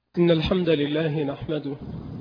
إن الحمد لله نحمده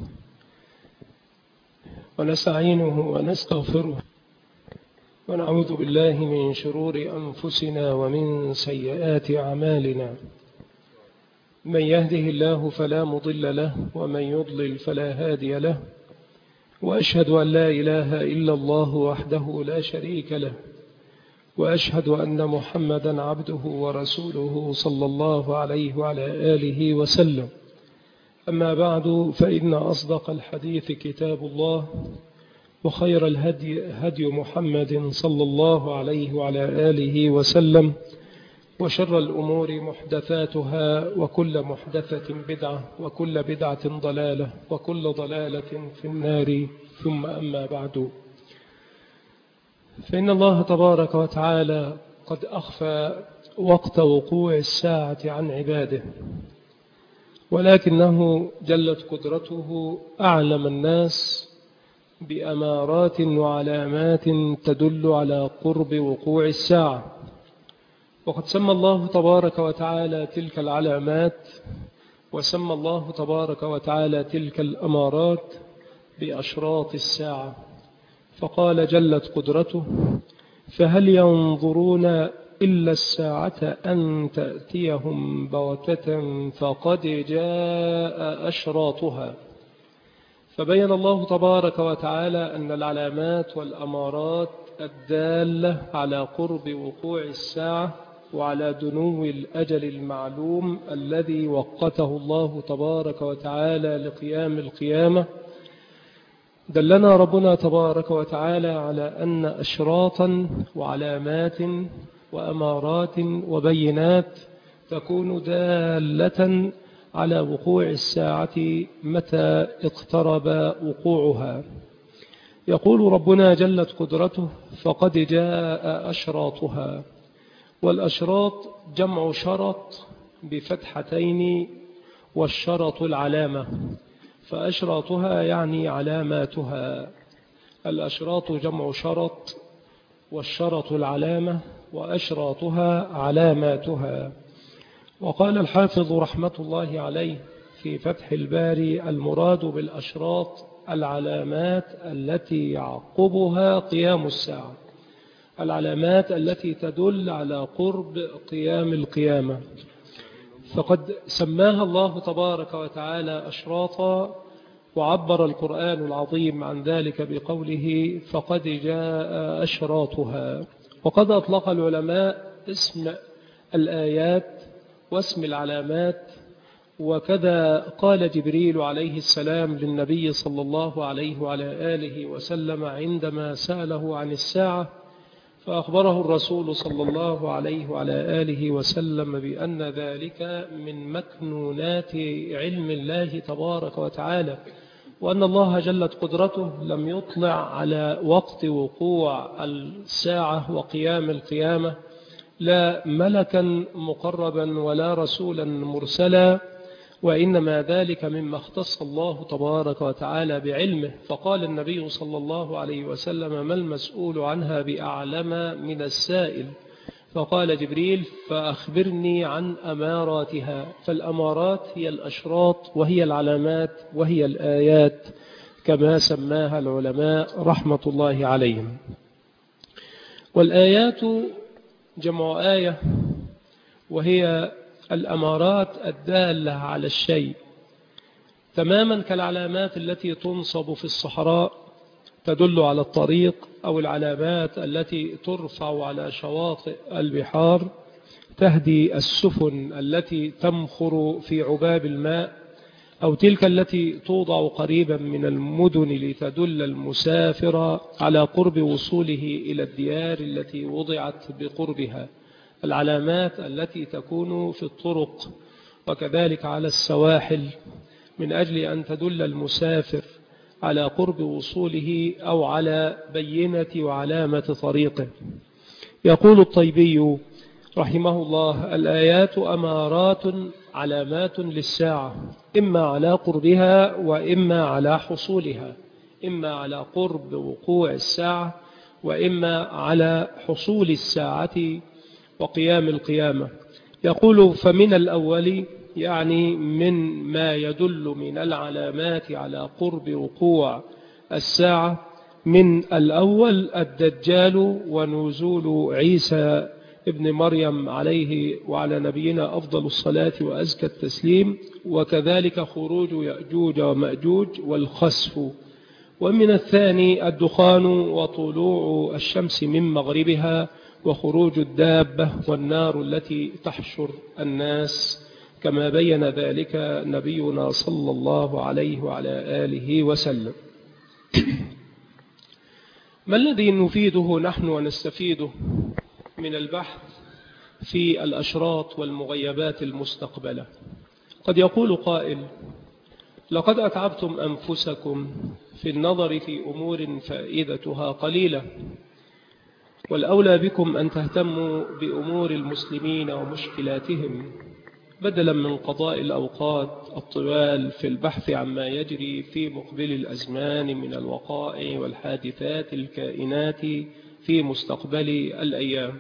ونستعينه ونستغفره ونعوذ بالله من شرور أنفسنا ومن سيئات أعمالنا. من يهده الله فلا مضل له ومن يضلل فلا هادي له، وأشهد أن لا إله إلا الله وحده لا شريك له، وأشهد أن محمدا عبده ورسوله صلى الله عليه وعلى آله وسلم. أما بعد، فإن أصدق الحديث كتاب الله، وخير الهدي هدي محمد صلى الله عليه وعلى آله وسلم، وشر الأمور محدثاتها، وكل محدثة بدعة، وكل بدعة ضلالة، وكل ضلالة في النار. ثم أما بعد، فإن الله تبارك وتعالى قد أخفى وقت وقوع الساعة عن عباده، ولكنه جلت قدرته أعلم الناس بأمارات وعلامات تدل على قرب وقوع الساعة. وقد سمى الله تبارك وتعالى تلك العلامات، وسمى الله تبارك وتعالى تلك الأمارات بأشراط الساعة، فقال جلت قدرته: فهل ينظرون إلا الساعة أن تأتيهم بغتة فقد جاء أشراطها. فبين الله تبارك وتعالى أن العلامات والأمارات الدالة على قرب وقوع الساعة وعلى دنو الأجل المعلوم الذي وقته الله تبارك وتعالى لقيام القيامة، دلنا ربنا تبارك وتعالى على أن أشراطا وعلامات وأمارات وبينات تكون دالة على وقوع الساعة متى اقترب وقوعها. يقول ربنا جلت قدرته: فقد جاء أشراطها. والأشراط جمع شرط بفتحتين، والشرط العلامة، فأشراطها يعني علاماتها. الأشراط جمع شرط، والشرط العلامة، وأشراطها علاماتها. وقال الحافظ رحمة الله عليه في فتح الباري: المراد بالأشراط العلامات التي يعقبها قيام الساعة، العلامات التي تدل على قرب قيام القيامة. فقد سماها الله تبارك وتعالى أشراطا، وعبر القرآن العظيم عن ذلك بقوله: فقد جاء أشراطها. وقد أطلق العلماء اسم الآيات واسم العلامات، وكذا قال جبريل عليه السلام للنبي صلى الله عليه وعلى آله وسلم عندما سأله عن الساعة، فأخبره الرسول صلى الله عليه وعلى آله وسلم بأن ذلك من مكنونات علم الله تبارك وتعالى، وأن الله جلت قدرته لم يطلع على وقت وقوع الساعة وقيام القيامة لا ملكا مقربا ولا رسولا مرسلا، وإنما ذلك مما اختص الله تبارك وتعالى بعلمه. فقال النبي صلى الله عليه وسلم: ما المسؤول عنها بأعلم من السائل؟ فقال جبريل: فأخبرني عن أماراتها. فالأمارات هي الأشراط، وهي العلامات، وهي الآيات كما سماها العلماء رحمة الله عليهم. والآيات جمع آية، وهي الأمارات الدالة على الشيء، تماما كالعلامات التي تنصب في الصحراء تدل على الطريق، أو العلامات التي ترفع على شواطئ البحار تهدي السفن التي تمخر في عباب الماء، أو تلك التي توضع قريبا من المدن لتدل المسافر على قرب وصوله إلى الديار التي وضعت بقربها. العلامات التي تكون في الطرق، وكذلك على السواحل، من أجل أن تدل المسافر على قرب وصوله أو على بينة وعلامة طريقه. يقول الطيبي رحمه الله: الآيات أمارات علامات للساعة، إما على قربها وإما على حصولها، إما على قرب وقوع الساعة وإما على حصول الساعة وقيام القيامة. يقول: فمن الأول، يعني من ما يدل من العلامات على قرب وقوع الساعة. من الأول الدجال ونزول عيسى ابن مريم عليه وعلى نبينا أفضل الصلاة وأزكى التسليم، وكذلك خروج يأجوج ومأجوج والخسف. ومن الثاني الدخان وطلوع الشمس من مغربها وخروج الدابة والنار التي تحشر الناس، كما بين ذلك نبينا صلى الله عليه وعلى آله وسلم. ما الذي نفيده نحن ونستفيده من البحث في الأشراط والمغيبات المستقبلة؟ قد يقول قائل: لقد أتعبتم أنفسكم في النظر في أمور فائدتها قليلة، والأولى بكم أن تهتموا بأمور المسلمين ومشكلاتهم بدلا من قضاء الأوقات الطوال في البحث عما يجري في مقبل الأزمان من الوقائع والحادثات الكائنات في مستقبل الأيام.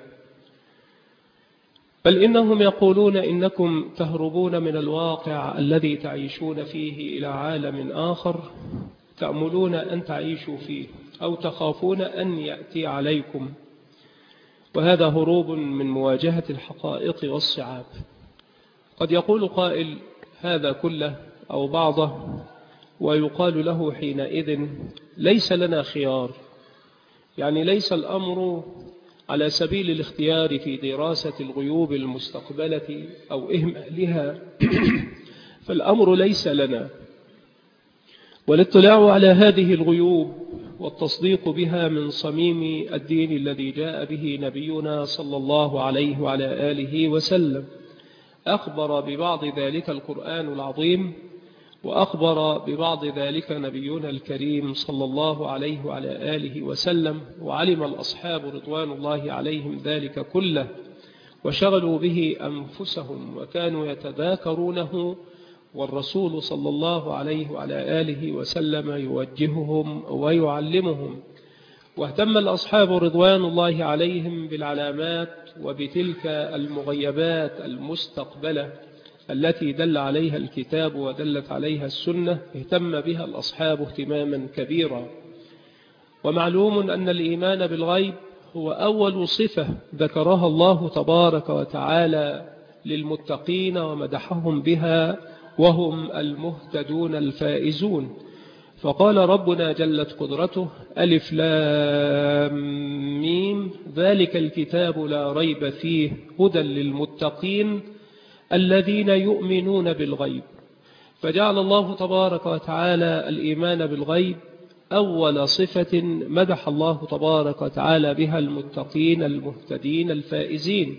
بل إنهم يقولون إنكم تهربون من الواقع الذي تعيشون فيه إلى عالم آخر تأملون أن تعيشوا فيه، أو تخافون أن يأتي عليكم، وهذا هروب من مواجهة الحقائق والصعاب. قد يقول قائل: هذا كله أو بعضه، ويقال له حينئذ: ليس لنا خيار، يعني ليس الأمر على سبيل الاختيار في دراسة الغيوب المستقبلة أو إهمالها فالأمر ليس لنا، والاطلاع على هذه الغيوب والتصديق بها من صميم الدين الذي جاء به نبينا صلى الله عليه وعلى آله وسلم. أخبر ببعض ذلك القرآن العظيم، وأخبر ببعض ذلك نبينا الكريم صلى الله عليه وعلى آله وسلم، وعلم الأصحاب رضوان الله عليهم ذلك كله، وشغلوا به أنفسهم وكانوا يتذاكرونه، والرسول صلى الله عليه وعلى آله وسلم يوجههم ويعلمهم. واهتم الأصحاب رضوان الله عليهم بالعلامات وبتلك المغيبات المستقبلة التي دل عليها الكتاب ودلت عليها السنة، اهتم بها الأصحاب اهتماما كبيرا. ومعلوم أن الإيمان بالغيب هو أول صفة ذكرها الله تبارك وتعالى للمتقين ومدحهم بها، وهم المهتدون الفائزون. فقال ربنا جلت قدرته: ألف لام ميم ذلك الكتاب لا ريب فيه هدى للمتقين الذين يؤمنون بالغيب. فجعل الله تبارك وتعالى الإيمان بالغيب أول صفة مدح الله تبارك وتعالى بها المتقين المهتدين الفائزين.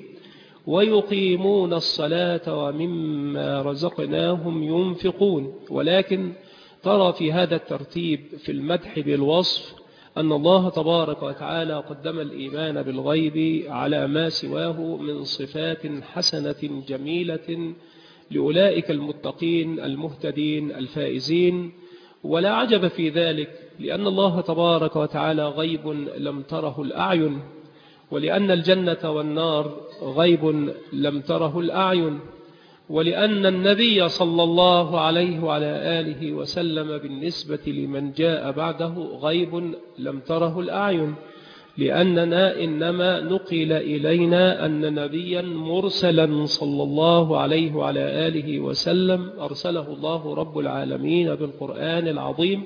ويقيمون الصلاة ومما رزقناهم ينفقون. ولكن ترى في هذا الترتيب في المدح بالوصف أن الله تبارك وتعالى قدم الإيمان بالغيب على ما سواه من صفات حسنة جميلة لأولئك المتقين المهتدين الفائزين. ولا عجب في ذلك، لأن الله تبارك وتعالى غيب لم تره الأعين، ولأن الجنة والنار غيب لم تره الأعين، ولأن النبي صلى الله عليه وعلى آله وسلم بالنسبة لمن جاء بعده غيب لم تره الأعين، لأننا إنما نقل إلينا أن نبيا مرسلا صلى الله عليه وعلى آله وسلم أرسله الله رب العالمين بالقرآن العظيم،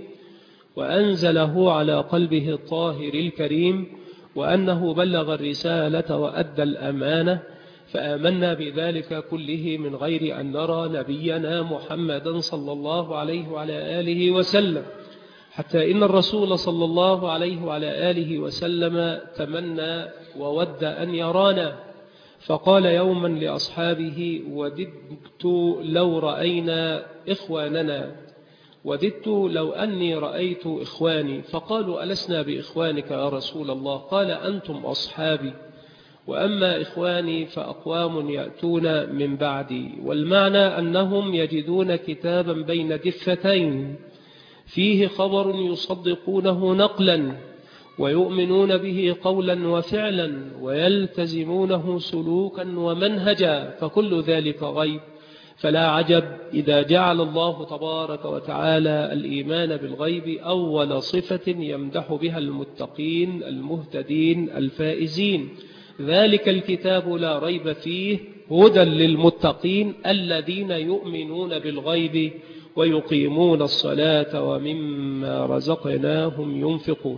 وأنزله على قلبه الطاهر الكريم، وأنه بلغ الرسالة وأدى الأمانة، فآمنا بذلك كله من غير أن نرى نبينا محمدا صلى الله عليه وعلى آله وسلم، حتى إن الرسول صلى الله عليه وعلى آله وسلم تمنى وود أن يرانا، فقال يوما لأصحابه: وددت لو رأينا إخواننا، وددت لو أني رأيت إخواني. فقالوا: ألسنا بإخوانك يا رسول الله؟ قال: أنتم أصحابي، وأما إخواني فأقوام يأتون من بعدي. والمعنى أنهم يجدون كتابا بين دفتين فيه خبر يصدقونه نقلا ويؤمنون به قولا وفعلا ويلتزمونه سلوكا ومنهجا، فكل ذلك غيب فلا عجب إذا جعل الله تبارك وتعالى الإيمان بالغيب أول صفة يمدح بها المتقين المهتدين الفائزين. ذلك الكتاب لا ريب فيه هدى للمتقين الذين يؤمنون بالغيب ويقيمون الصلاة ومما رزقناهم ينفقون.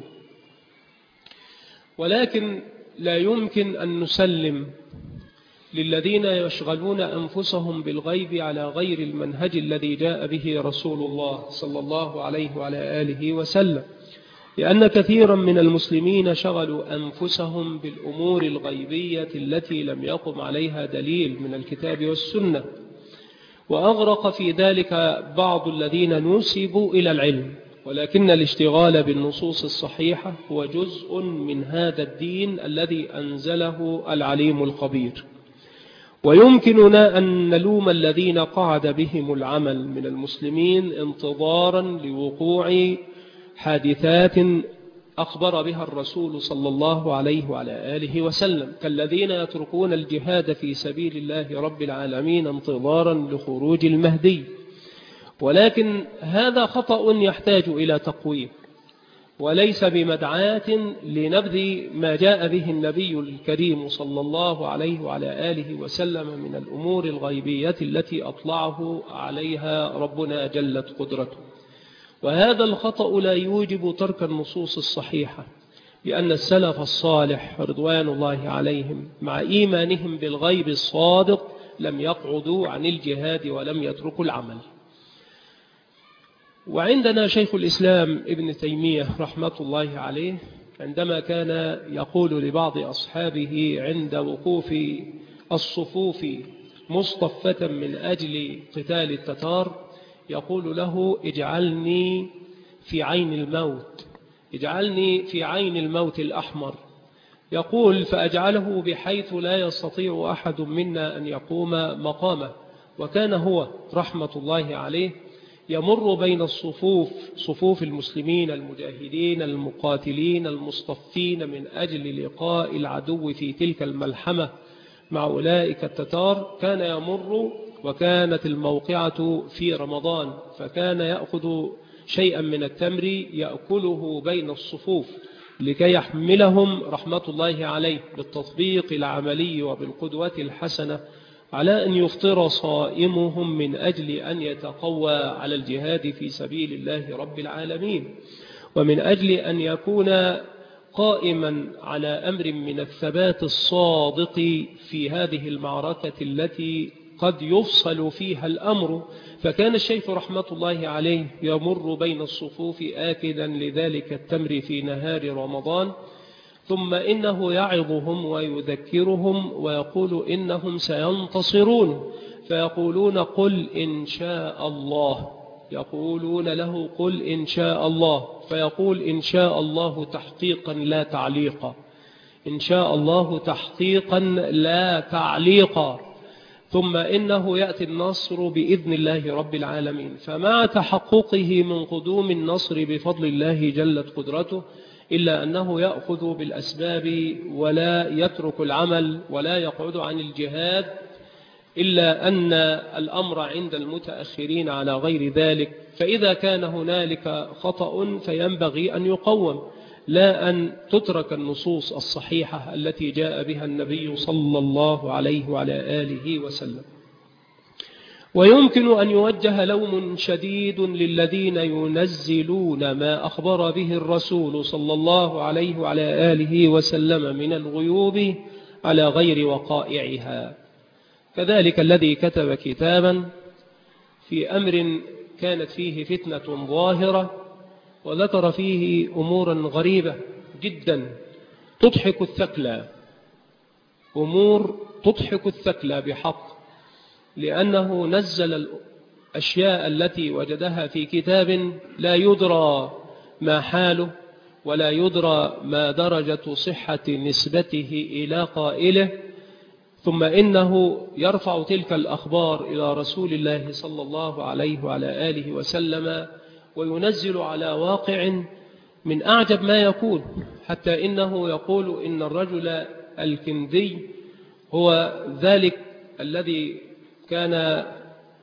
ولكن لا يمكن أن نسلم للذين يشغلون أنفسهم بالغيب على غير المنهج الذي جاء به رسول الله صلى الله عليه وعلى آله وسلم، لأن كثيرا من المسلمين شغلوا أنفسهم بالأمور الغيبية التي لم يقم عليها دليل من الكتاب والسنة، وأغرق في ذلك بعض الذين نسبوا إلى العلم. ولكن الاشتغال بالنصوص الصحيحة هو جزء من هذا الدين الذي أنزله العليم الخبير. ويمكننا أن نلوم الذين قعد بهم العمل من المسلمين انتظارا لوقوع حادثات أخبر بها الرسول صلى الله عليه وعلى آله وسلم، كالذين يتركون الجهاد في سبيل الله رب العالمين انتظارا لخروج المهدي. ولكن هذا خطأ يحتاج إلى تقويم، وليس بمدعاة لنبذ ما جاء به النبي الكريم صلى الله عليه وعلى آله وسلم من الأمور الغيبية التي أطلعه عليها ربنا جلت قدرته. وهذا الخطأ لا يوجب ترك النصوص الصحيحة، لأن السلف الصالح رضوان الله عليهم مع إيمانهم بالغيب الصادق لم يقعدوا عن الجهاد ولم يتركوا العمل. وعندنا شيخ الإسلام ابن تيمية رحمة الله عليه عندما كان يقول لبعض أصحابه عند وقوف الصفوف مصطفة من أجل قتال التتار، يقول له: اجعلني في عين الموت، اجعلني في عين الموت الأحمر. يقول: فأجعله بحيث لا يستطيع أحد منا أن يقوم مقامه. وكان هو رحمة الله عليه يمر بين الصفوف، صفوف المسلمين المجاهدين المقاتلين المصطفين من أجل لقاء العدو في تلك الملحمة مع أولئك التتار. كان يمر وكانت الموقعة في رمضان، فكان يأخذ شيئا من التمر يأكله بين الصفوف لكي يحملهم رحمة الله عليه بالتطبيق العملي وبالقدوة الحسنة على أن يفطر صائمهم من أجل أن يتقوى على الجهاد في سبيل الله رب العالمين، ومن أجل أن يكون قائما على أمر من الثبات الصادق في هذه المعركة التي قد يفصل فيها الأمر. فكان الشيخ رحمة الله عليه يمر بين الصفوف آكدا لذلك التمر في نهار رمضان، ثم إنه يعظهم ويذكرهم ويقول إنهم سينتصرون، فيقولون: قل إن شاء الله. يقولون له: قل إن شاء الله، فيقول: إن شاء الله تحقيقا لا تعليقا، إن شاء الله تحقيقا لا تعليقا. ثم إنه يأتي النصر بإذن الله رب العالمين. فمع تحققه من قدوم النصر بفضل الله جلت قدرته، إلا أنه يأخذ بالأسباب ولا يترك العمل ولا يقعد عن الجهاد، إلا أن الأمر عند المتأخرين على غير ذلك. فإذا كان هنالك خطأ فينبغي أن يقوم، لا أن تترك النصوص الصحيحة التي جاء بها النبي صلى الله عليه وعلى آله وسلم. ويمكن أن يوجه لوم شديد للذين ينزلون ما أخبر به الرسول صلى الله عليه وعلى آله وسلم من الغيوب على غير وقائعها، كذلك الذي كتب كتابا في أمر كانت فيه فتنة ظاهرة وذكر فيه أمورا غريبة جدا تضحك الثكلى، أمور تضحك الثكلى بحق، لأنه نزل الأشياء التي وجدها في كتاب لا يدرى ما حاله ولا يدرى ما درجة صحة نسبته إلى قائله، ثم إنه يرفع تلك الأخبار إلى رسول الله صلى الله عليه وعلى آله وسلم وينزل على واقع من أعجب ما يكون، حتى إنه يقول إن الرجل الكندي هو ذلك الذي كان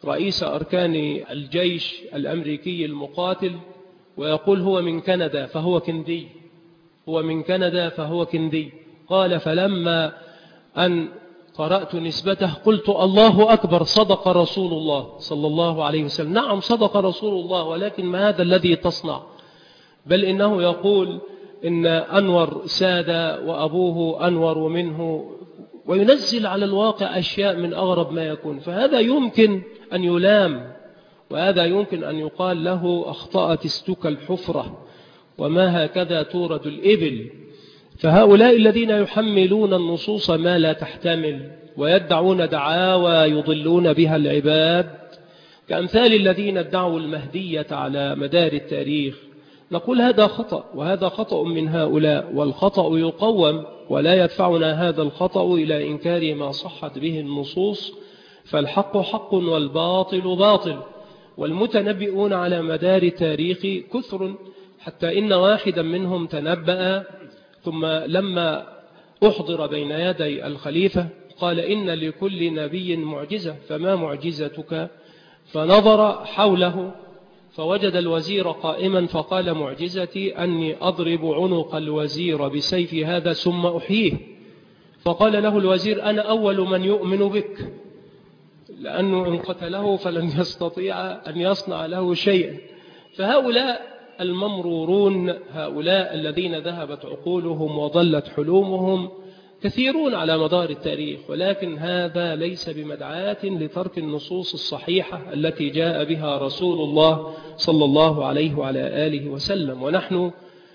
رئيس أركان الجيش الأمريكي المقاتل ويقول هو من كندا فهو كندي، هو من كندا فهو كندي. قال فلما أن قرأت نسبته قلت الله أكبر، صدق رسول الله صلى الله عليه وسلم. نعم صدق رسول الله، ولكن ما هذا الذي تصنع؟ بل إنه يقول إن أنور سادة وأبوه أنور منه، وينزل على الواقع أشياء من أغرب ما يكون. فهذا يمكن أن يلام، وهذا يمكن أن يقال له أخطأت استك الحفرة، وما هكذا تورد الإبل. فهؤلاء الذين يحملون النصوص ما لا تحتمل ويدعون دعاوى يضلون بها العباد كأمثال الذين ادعوا المهدية على مدار التاريخ، نقول هذا خطأ، وهذا خطأ من هؤلاء، والخطأ يقوم، ولا يدفعنا هذا الخطأ إلى إنكار ما صحت به النصوص. فالحق حق والباطل باطل، والمتنبئون على مدار التاريخ كثر، حتى إن واحدا منهم تنبأ ثم لما أحضر بين يدي الخليفة قال إن لكل نبي معجزة فما معجزتك؟ فنظر حوله فوجد الوزير قائما فقال معجزتي أني أضرب عنق الوزير بسيف هذا ثم أحييه. فقال له الوزير أنا أول من يؤمن بك، لأنه إن قتله فلن يستطيع أن يصنع له شيئا. فهؤلاء الممرورون، هؤلاء الذين ذهبت عقولهم وضلت حلومهم كثيرون على مدار التاريخ، ولكن هذا ليس بمدعاة لترك النصوص الصحيحة التي جاء بها رسول الله صلى الله عليه وعلى آله وسلم. ونحن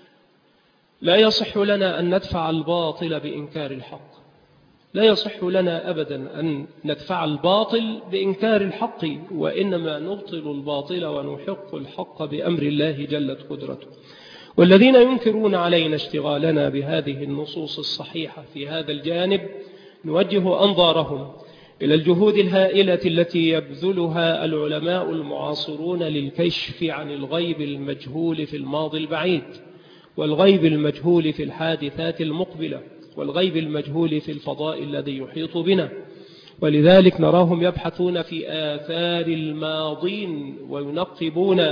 لا يصح لنا أن ندفع الباطل بإنكار الحق، لا يصح لنا أبدا أن ندفع الباطل بإنكار الحق، وإنما نبطل الباطل ونحق الحق بأمر الله جلت قدرته. والذين ينكرون علينا اشتغالنا بهذه النصوص الصحيحة في هذا الجانب نوجه أنظارهم إلى الجهود الهائلة التي يبذلها العلماء المعاصرون للكشف عن الغيب المجهول في الماضي البعيد، والغيب المجهول في الحادثات المقبلة، والغيب المجهول في الفضاء الذي يحيط بنا. ولذلك نراهم يبحثون في آثار الماضين وينقبون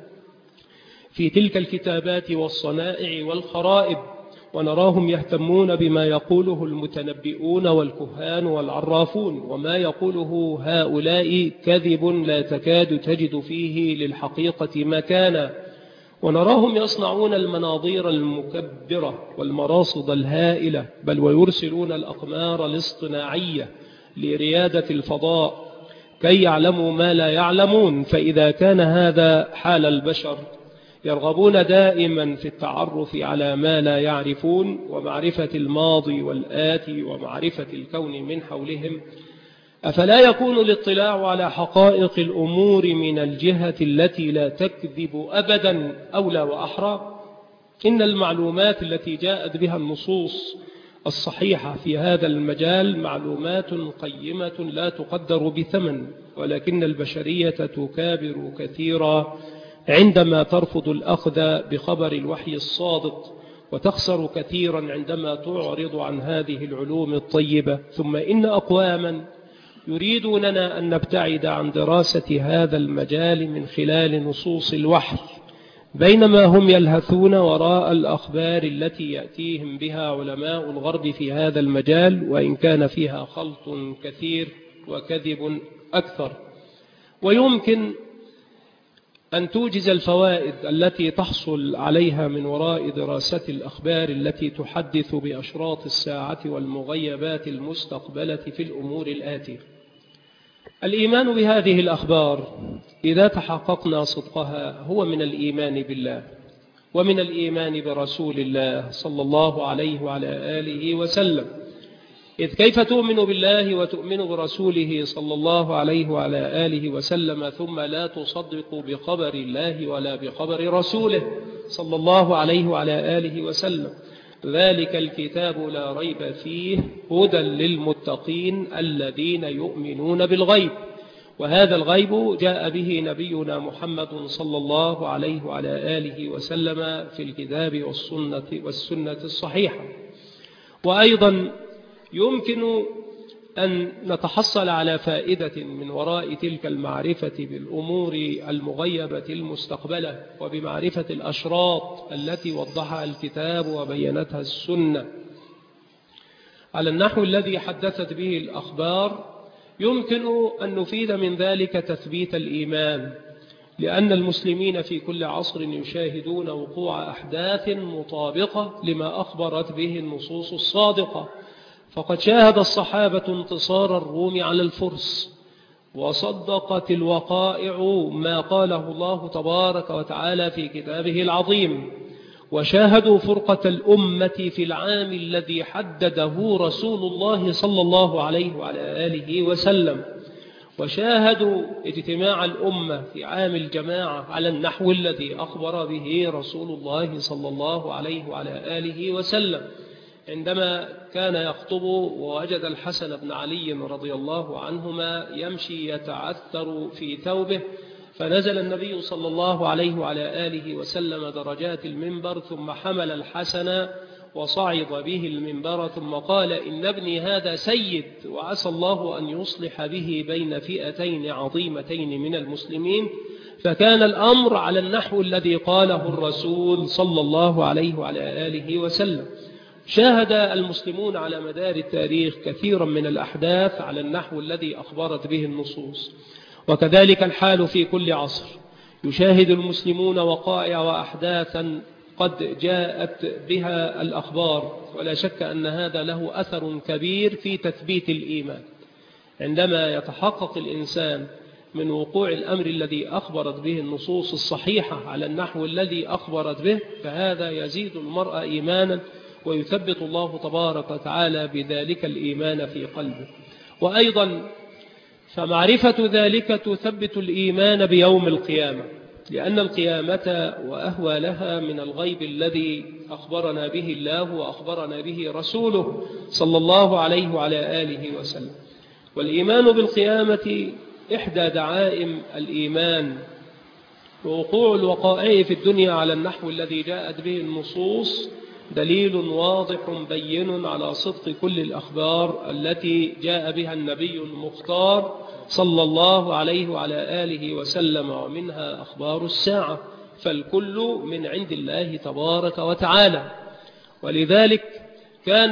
في تلك الكتابات والصنائع والخرائب، ونراهم يهتمون بما يقوله المتنبئون والكهان والعرافون، وما يقوله هؤلاء كذب لا تكاد تجد فيه للحقيقة مكانا. ونراهم يصنعون المناظير المكبرة والمراصد الهائلة، بل ويرسلون الأقمار الاصطناعية لريادة الفضاء كي يعلموا ما لا يعلمون. فإذا كان هذا حال البشر يرغبون دائما في التعرف على ما لا يعرفون ومعرفة الماضي والآتي ومعرفة الكون من حولهم، أفلا يكون الاطلاع على حقائق الأمور من الجهة التي لا تكذب أبدا أولى وأحرى؟ إن المعلومات التي جاءت بها النصوص الصحيحة في هذا المجال معلومات قيمة لا تقدر بثمن، ولكن البشرية تكابر كثيرا عندما ترفض الأخذ بخبر الوحي الصادق، وتخسر كثيرا عندما تعرض عن هذه العلوم الطيبة. ثم إن أقواما يريدوننا أن نبتعد عن دراسة هذا المجال من خلال نصوص الوحي، بينما هم يلهثون وراء الأخبار التي يأتيهم بها علماء الغرب في هذا المجال، وإن كان فيها خلط كثير وكذب أكثر. ويمكن أن توجز الفوائد التي تحصل عليها من وراء دراسة الأخبار التي تحدث بأشراط الساعة والمغيبات المستقبلة في الأمور الآتية. الإيمان بهذه الأخبار إذا تحققنا صدقها هو من الإيمان بالله ومن الإيمان برسول الله صلى الله عليه وعلى آله وسلم. إذ كيف تؤمن بالله وتؤمن برسوله صلى الله عليه وعلى آله وسلم ثم لا تصدق بخبر الله ولا بخبر رسوله صلى الله عليه وعلى آله وسلم؟ ذلك الكتاب لا ريب فيه هدى للمتقين الذين يؤمنون بالغيب. وهذا الغيب جاء به نبينا محمد صلى الله عليه وعلى آله وسلم في الكتاب والسنة الصحيحة. وأيضا يمكن أن نتحصل على فائدة من وراء تلك المعرفة بالأمور المغيبة المستقبلة وبمعرفة الأشراط التي وضحها الكتاب وبينتها السنة على النحو الذي حدثت به الأخبار، يمكن أن نفيد من ذلك تثبيت الإيمان، لأن المسلمين في كل عصر يشاهدون وقوع أحداث مطابقة لما أخبرت به النصوص الصادقة. فقد شاهد الصحابة انتصار الروم على الفرس، وصدقت الوقائع ما قاله الله تبارك وتعالى في كتابه العظيم، وشاهدوا فرقة الأمة في العام الذي حدده رسول الله صلى الله عليه وعلى آله وسلم، وشاهدوا اجتماع الأمة في عام الجماعة على النحو الذي أخبر به رسول الله صلى الله عليه وعلى آله وسلم، عندما كان يخطب ووجد الحسن بن علي رضي الله عنهما يمشي يتعثر في ثوبه، فنزل النبي صلى الله عليه وعلى آله وسلم درجات المنبر، ثم حمل الحسن وصعد به المنبر، ثم قال: إن ابني هذا سيد، وعسى الله أن يصلح به بين فئتين عظيمتين من المسلمين. فكان الأمر على النحو الذي قاله الرسول صلى الله عليه وعلى آله وسلم. شاهد المسلمون على مدار التاريخ كثيرا من الأحداث على النحو الذي أخبرت به النصوص، وكذلك الحال في كل عصر، يشاهد المسلمون وقائع وأحداثا قد جاءت بها الأخبار، ولا شك أن هذا له أثر كبير في تثبيت الإيمان. عندما يتحقق الإنسان من وقوع الأمر الذي أخبرت به النصوص الصحيحة على النحو الذي أخبرت به، فهذا يزيد المرء إيمانا، ويثبت الله تبارك وتعالى بذلك الإيمان في قلبه. وأيضا فمعرفة ذلك تثبت الإيمان بيوم القيامة، لأن القيامة وأهوالها من الغيب الذي أخبرنا به الله وأخبرنا به رسوله صلى الله عليه وعلى آله وسلم. والإيمان بالقيامة إحدى دعائم الإيمان، ووقوع الوقائع في الدنيا على النحو الذي جاءت به النصوص دليل واضح بين على صدق كل الأخبار التي جاء بها النبي المختار صلى الله عليه وعلى آله وسلم، ومنها أخبار الساعة، فالكل من عند الله تبارك وتعالى. ولذلك كان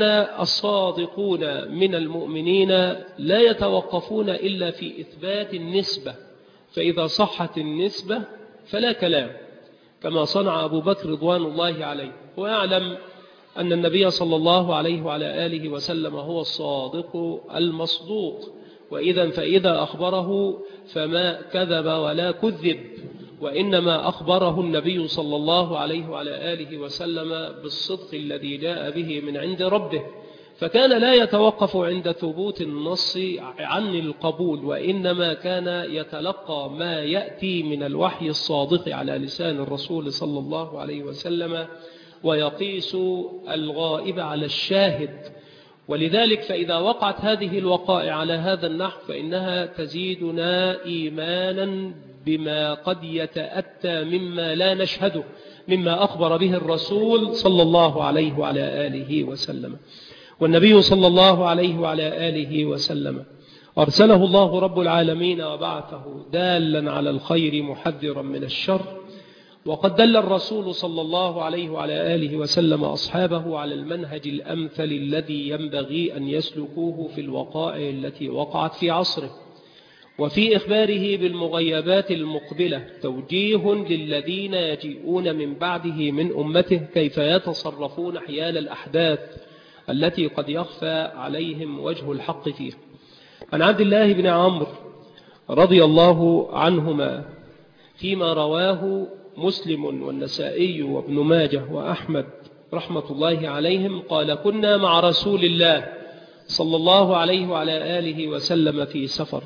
الصادقون من المؤمنين لا يتوقفون إلا في إثبات النسبة، فإذا صحت النسبة فلا كلام، كما صنع أبو بكر رضوان الله عليه، ويعلم أن النبي صلى الله عليه وعلى آله وسلم هو الصادق المصدوق، فإذا أخبره فما كذب ولا كذب، وإنما أخبره النبي صلى الله عليه وعلى آله وسلم بالصدق الذي جاء به من عند ربه، فكان لا يتوقف عند ثبوت النص عن القبول، وإنما كان يتلقى ما يأتي من الوحي الصادق على لسان الرسول صلى الله عليه وسلم، ويقيس الغائب على الشاهد. ولذلك فإذا وقعت هذه الوقائع على هذا النحو فإنها تزيدنا إيمانا بما قد يتأتى مما لا نشهده، مما أخبر به الرسول صلى الله عليه وعلى آله وسلم. والنبي صلى الله عليه وعلى آله وسلم أرسله الله رب العالمين وبعثه دالا على الخير محذرا من الشر، وقد دل الرسول صلى الله عليه وعلى آله وسلم أصحابه على المنهج الأمثل الذي ينبغي أن يسلكوه في الوقائع التي وقعت في عصره. وفي إخباره بالمغيبات المقبلة توجيه للذين يجيئون من بعده من أمته كيف يتصرفون حيال الأحداث التي قد يخفى عليهم وجه الحق فيها. عن عبد الله بن عمرو رضي الله عنهما فيما رواه مسلم والنسائي وابن ماجه وأحمد رحمة الله عليهم قال: كنا مع رسول الله صلى الله عليه وعلى آله وسلم في سفر،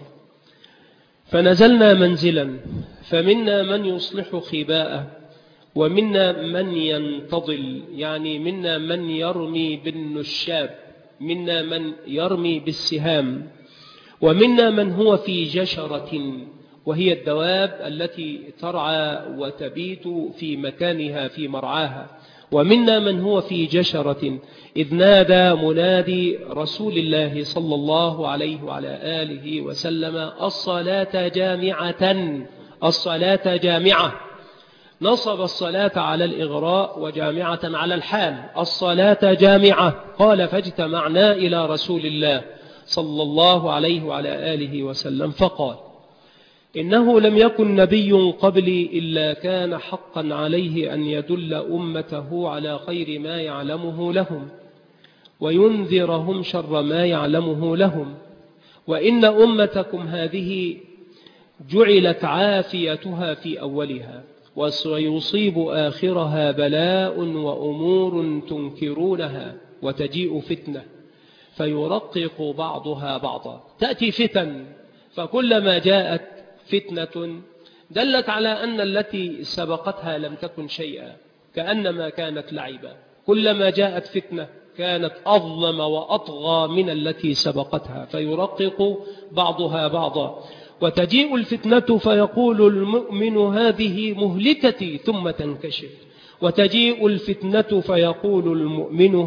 فنزلنا منزلا، فمنا من يصلح خباءه، ومنا من ينتضل، يعني منا من يرمي بالنشاب، منا من يرمي بالسهام، ومنا من هو في جشرة، وهي الدواب التي ترعى وتبيت في مكانها في مرعاها، ومنا من هو في جشرة إذ نادى منادي رسول الله صلى الله عليه وعلى آله وسلم الصلاة جامعة، الصلاة جامعة. نصب الصلاة على الإغراء وجامعة على الحال، الصلاة جامعة. قال فاجتمعنا إلى رسول الله صلى الله عليه وعلى آله وسلم فقال إنه لم يكن نبي قبلي إلا كان حقا عليه أن يدل أمته على خير ما يعلمه لهم وينذرهم شر ما يعلمه لهم، وإن أمتكم هذه جعلت عافيتها في أولها وسيصيب آخرها بلاء وأمور تنكرونها وتجيء فتنة فيرقق بعضها بعضا. تأتي فتن، فكلما جاءت فتنة دلت على أن التي سبقتها لم تكن شيئا، كأنما كانت لعبا. كلما جاءت فتنة كانت أظلم وأطغى من التي سبقتها فيرقق بعضها بعضا. وتجيء الفتنة فيقول المؤمن هذه مهلكتي ثم تنكشف، وتجيء الفتنة فيقول المؤمن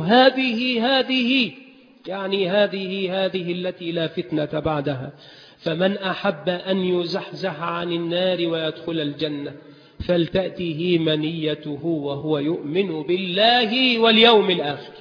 هذه يعني هذه التي لا فتنة بعدها. فمن أحب أن يزحزح عن النار ويدخل الجنة فلتأته منيته وهو يؤمن بالله واليوم الآخر.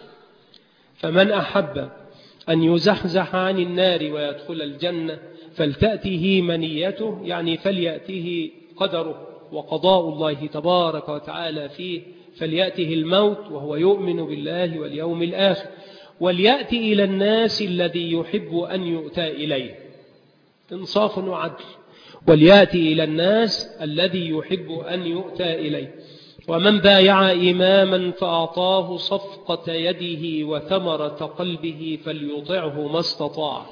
فمن أحب أن يزحزح عن النار ويدخل الجنة فلتأته منيته، يعني فليأته قدره وقضاء الله تبارك وتعالى فيه، فليأته الموت وهو يؤمن بالله واليوم الآخر. وليأتي إلى الناس الذي يحب أن يؤتى إليه، إنصاف وعدل. وليأتي إلى الناس الذي يحب أن يؤتى إليه. ومن بايع إماما فأعطاه صفقة يده وثمرة قلبه فليطعه ما استطاع،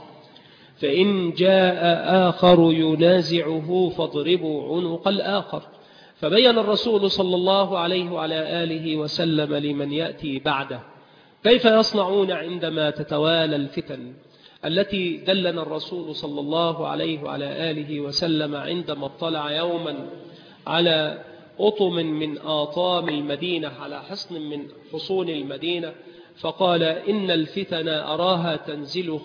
فإن جاء آخر ينازعه فاضربوا عنق الآخر. فبين الرسول صلى الله عليه وعلى آله وسلم لمن يأتي بعده كيف يصنعون عندما تتوالى الفتن التي دلنا الرسول صلى الله عليه وعلى آله وسلم عندما اطلع يوما على أطم من آطام المدينة، على حصن من حصون المدينة، فقال إن الفتن أراها تنزل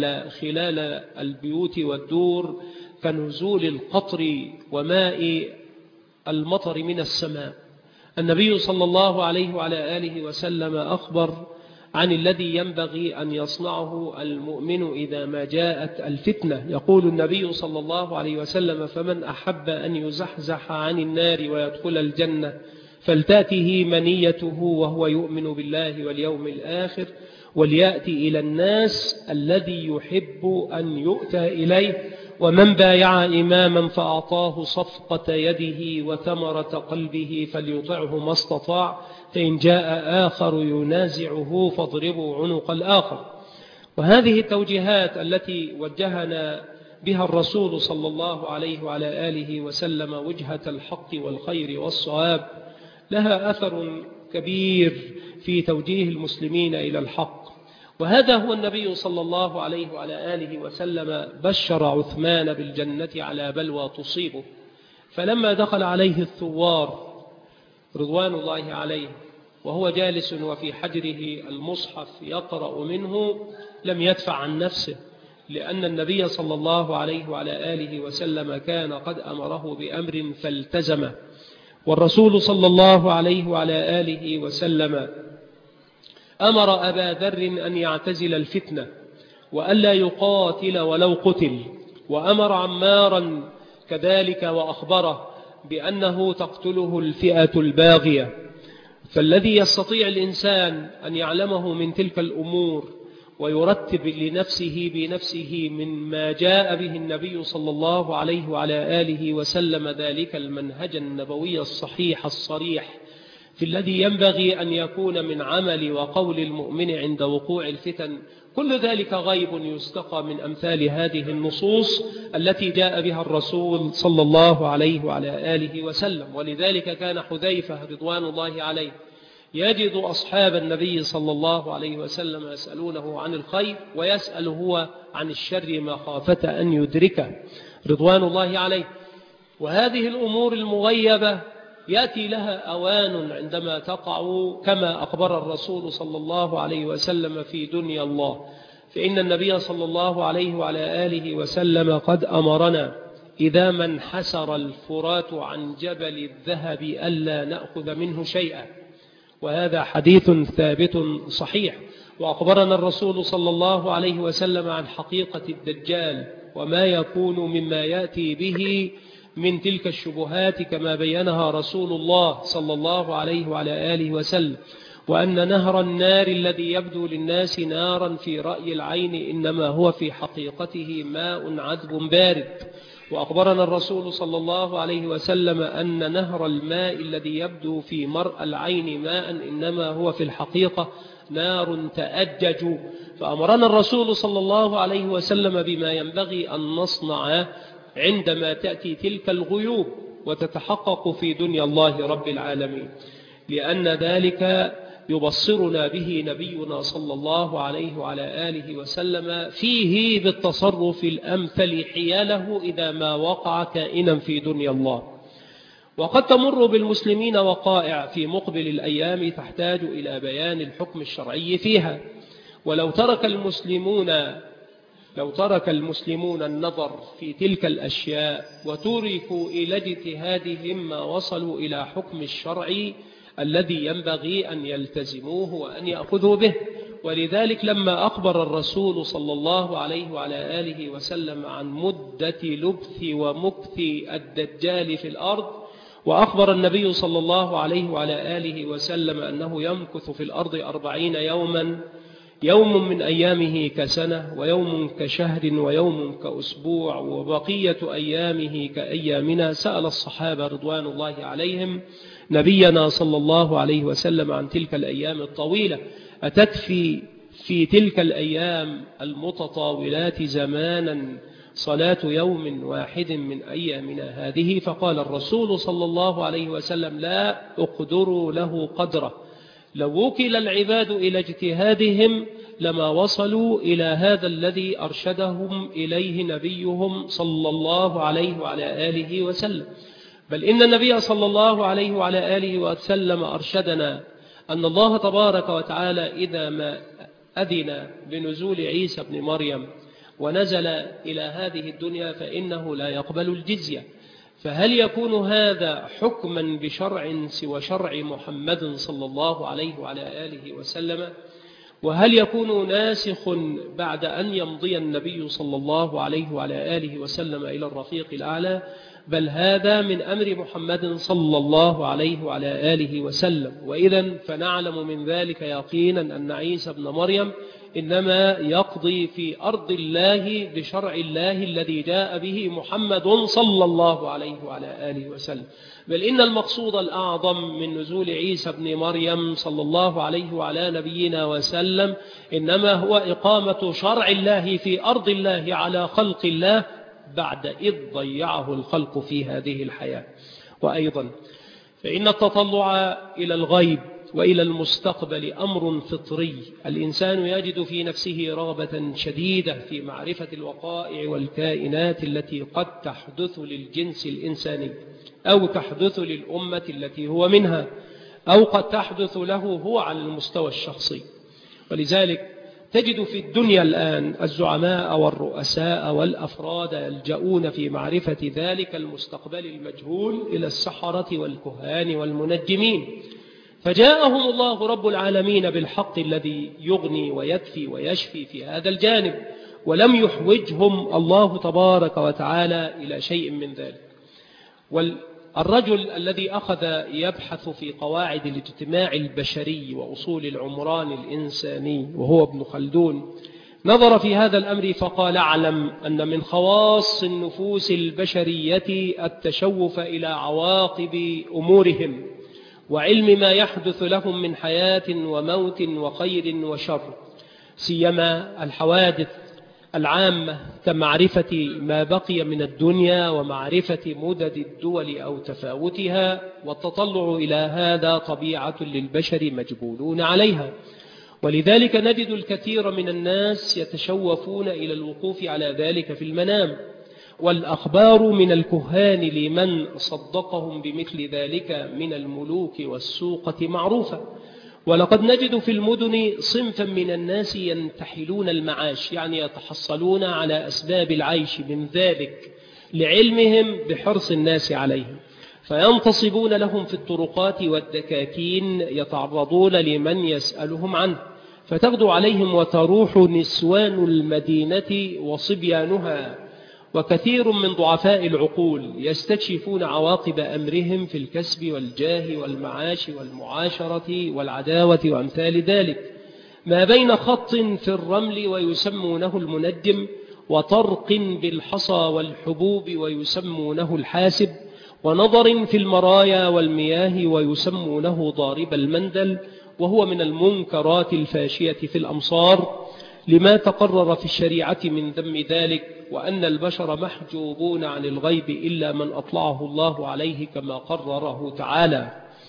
خلال البيوت والدور كنزول القطر وماء المطر من السماء. النبي صلى الله عليه وعلى آله وسلم أخبر عن الذي ينبغي أن يصنعه المؤمن إذا ما جاءت الفتنة. يقول النبي صلى الله عليه وسلم فمن أحب أن يزحزح عن النار ويدخل الجنة فلتأته منيته وهو يؤمن بالله واليوم الآخر، وليأتي إلى الناس الذي يحب أن يؤتى إليه. ومن بايع إماما فأعطاه صفقة يده وثمرة قلبه فليطعه ما استطاع، فإن جاء آخر ينازعه فاضربوا عنق الآخر. وهذه التوجيهات التي وجهنا بها الرسول صلى الله عليه وعلى آله وسلم وجهة الحق والخير والصواب لها أثر كبير في توجيه المسلمين إلى الحق. وهذا هو النبي صلى الله عليه وعلى آله وسلم بشر عثمان بالجنة على بلوى تصيبه، فلما دخل عليه الثوار رضوان الله عليه وهو جالس وفي حجره المصحف يقرأ منه لم يدفع عن نفسه، لأن النبي صلى الله عليه وعلى آله وسلم كان قد أمره بأمر فالتزمه. والرسول صلى الله عليه وعلى آله وسلم أمر أبا ذر أن يعتزل الفتنة وألا يقاتل ولو قتل، وأمر عمارا كذلك وأخبره بأنه تقتله الفئة الباغية. فالذي يستطيع الإنسان أن يعلمه من تلك الأمور ويرتب لنفسه بنفسه مما جاء به النبي صلى الله عليه وعلى آله وسلم ذلك المنهج النبوي الصحيح الصريح في الذي ينبغي أن يكون من عمل وقول المؤمن عند وقوع الفتن، كل ذلك غيب يستقى من أمثال هذه النصوص التي جاء بها الرسول صلى الله عليه وعلى آله وسلم. ولذلك كان حذيفة رضوان الله عليه يجد أصحاب النبي صلى الله عليه وسلم يسألونه عن الخير ويسأل هو عن الشر مخافة أن يدركه رضوان الله عليه. وهذه الأمور المغيبة يأتي لها أوان عندما تقع كما أخبر الرسول صلى الله عليه وسلم في دنيا الله. فإن النبي صلى الله عليه وعلى آله وسلم قد أمرنا إذا ما انحسر الفرات عن جبل الذهب ألا نأخذ منه شيئا، وهذا حديث ثابت صحيح. وأخبرنا الرسول صلى الله عليه وسلم عن حقيقة الدجال وما يكون مما يأتي به من تلك الشبهات كما بينها رسول الله صلى الله عليه وعلى آله وسلم، وأن نهر النار الذي يبدو للناس نارا في رأي العين إنما هو في حقيقته ماء عذب بارد. وأخبرنا الرسول صلى الله عليه وسلم أن نهر الماء الذي يبدو في مرأى العين ماء إنما هو في الحقيقة نار تأجج. فأمرنا الرسول صلى الله عليه وسلم بما ينبغي أن نصنع عندما تأتي تلك الغيوب وتتحقق في دنيا الله رب العالمين، لأن ذلك يبصرنا به نبينا صلى الله عليه وعلى آله وسلم فيه بالتصرف الأمثل حياله إذا ما وقع كائنا في دنيا الله. وقد تمر بالمسلمين وقائع في مقبل الأيام تحتاج إلى بيان الحكم الشرعي فيها، ولو ترك المسلمون النظر في تلك الأشياء وتركوا إلى اجتهادهم ما وصلوا إلى حكم الشرع الذي ينبغي أن يلتزموه وأن يأخذوا به. ولذلك لما أخبر الرسول صلى الله عليه وعلى آله وسلم عن مدة لبث ومكث الدجال في الأرض، وأخبر النبي صلى الله عليه وعلى آله وسلم أنه يمكث في الأرض 40 يوما، يوم من أيامه كسنة ويوم كشهر ويوم كأسبوع وبقية أيامه كأيامنا، سأل الصحابة رضوان الله عليهم نبينا صلى الله عليه وسلم عن تلك الأيام الطويلة، أتكفي في تلك الأيام المتطاولات زمانا صلاة يوم واحد من أيامنا هذه؟ فقال الرسول صلى الله عليه وسلم لا أقدروا له قدره، لو وكل العباد إلى اجتهادهم لما وصلوا إلى هذا الذي أرشدهم إليه نبيهم صلى الله عليه وعلى آله وسلم. بل إن النبي صلى الله عليه وعلى آله وسلم أرشدنا أن الله تبارك وتعالى إذا ما أذن بنزول عيسى بن مريم ونزل إلى هذه الدنيا فإنه لا يقبل الجزية. فهل يكون هذا حكما بشرع سوى شرع محمد صلى الله عليه وعلى آله وسلم؟ وهل يكون ناسخ بعد أن يمضي النبي صلى الله عليه وعلى آله وسلم إلى الرفيق الأعلى؟ بل هذا من أمر محمد صلى الله عليه وعلى آله وسلم. وإذا فنعلم من ذلك يقينا أن عيسى بن مريم إنما يقضي في أرض الله بشرع الله الذي جاء به محمد صلى الله عليه وعلى آله وسلم. بل إن المقصود الأعظم من نزول عيسى بن مريم صلى الله عليه وعلى نبينا وسلم إنما هو إقامة شرع الله في أرض الله على خلق الله بعد إذ ضيعه الخلق في هذه الحياة. وأيضا فإن التطلع إلى الغيب وإلى المستقبل أمر فطري، الإنسان يجد في نفسه رغبة شديدة في معرفة الوقائع والكائنات التي قد تحدث للجنس الإنساني أو تحدث للأمة التي هو منها أو قد تحدث له هو على المستوى الشخصي. ولذلك تجد في الدنيا الآن الزعماء والرؤساء والأفراد يلجؤون في معرفة ذلك المستقبل المجهول إلى السحرة والكهان والمنجمين، فجاءهم الله رب العالمين بالحق الذي يغني ويكفي ويشفي في هذا الجانب، ولم يحوجهم الله تبارك وتعالى إلى شيء من ذلك. والرجل الذي أخذ يبحث في قواعد الاجتماع البشري وأصول العمران الإنساني وهو ابن خلدون نظر في هذا الأمر فقال اعلم أن من خواص النفوس البشرية التشوف إلى عواقب أمورهم وعلم ما يحدث لهم من حياة وموت وخير وشر، سيما الحوادث العامة كمعرفة ما بقي من الدنيا ومعرفة مدد الدول أو تفاوتها. والتطلع إلى هذا طبيعة للبشر مجبولون عليها، ولذلك نجد الكثير من الناس يتشوفون إلى الوقوف على ذلك في المنام. والأخبار من الكهان لمن صدقهم بمثل ذلك من الملوك والسوقة معروفة. ولقد نجد في المدن صنفا من الناس ينتحلون المعاش، يعني يتحصلون على أسباب العيش من ذلك لعلمهم بحرص الناس عليهم، فينتصبون لهم في الطرقات والدكاكين، يتعرضون لمن يسألهم عنه، فتغدو عليهم وتروح نسوان المدينة وصبيانها. وكثير من ضعفاء العقول يستكشفون عواقب أمرهم في الكسب والجاه والمعاش والمعاشرة والعداوة وأمثال ذلك، ما بين خط في الرمل ويسمونه المنجم، وطرق بالحصى والحبوب ويسمونه الحاسب، ونظر في المرايا والمياه ويسمونه ضارب المندل، وهو من المنكرات الفاشية في الأمصار، لما تقرر في الشريعة من ذم ذلك، وأن البشر محجوبون عن الغيب إلا من أطلعه الله عليه كما قرره تعالى.